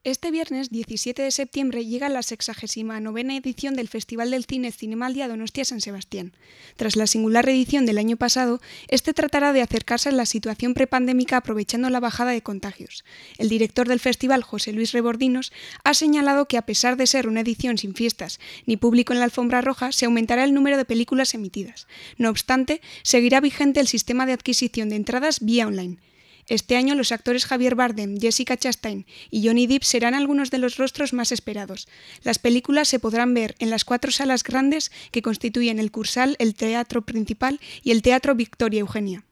Este viernes 17 de septiembre llega la 69ª edición del Festival del Cine Cinemaldia Donostia San Sebastián. Tras la singular reedición del año pasado, este tratará de acercarse a la situación prepandémica aprovechando la bajada de contagios. El director del festival, José Luis Rebordinos, ha señalado que a pesar de ser una edición sin fiestas ni público en la alfombra roja, se aumentará el número de películas emitidas. No obstante, seguirá vigente el sistema de adquisición de entradas vía online. Este año los actores Javier Bardem, Jessica Chastain y Johnny Depp serán algunos de los rostros más esperados. Las películas se podrán ver en las 4 salas grandes que constituyen el Cursal, el Teatro Principal y el Teatro Victoria Eugenia.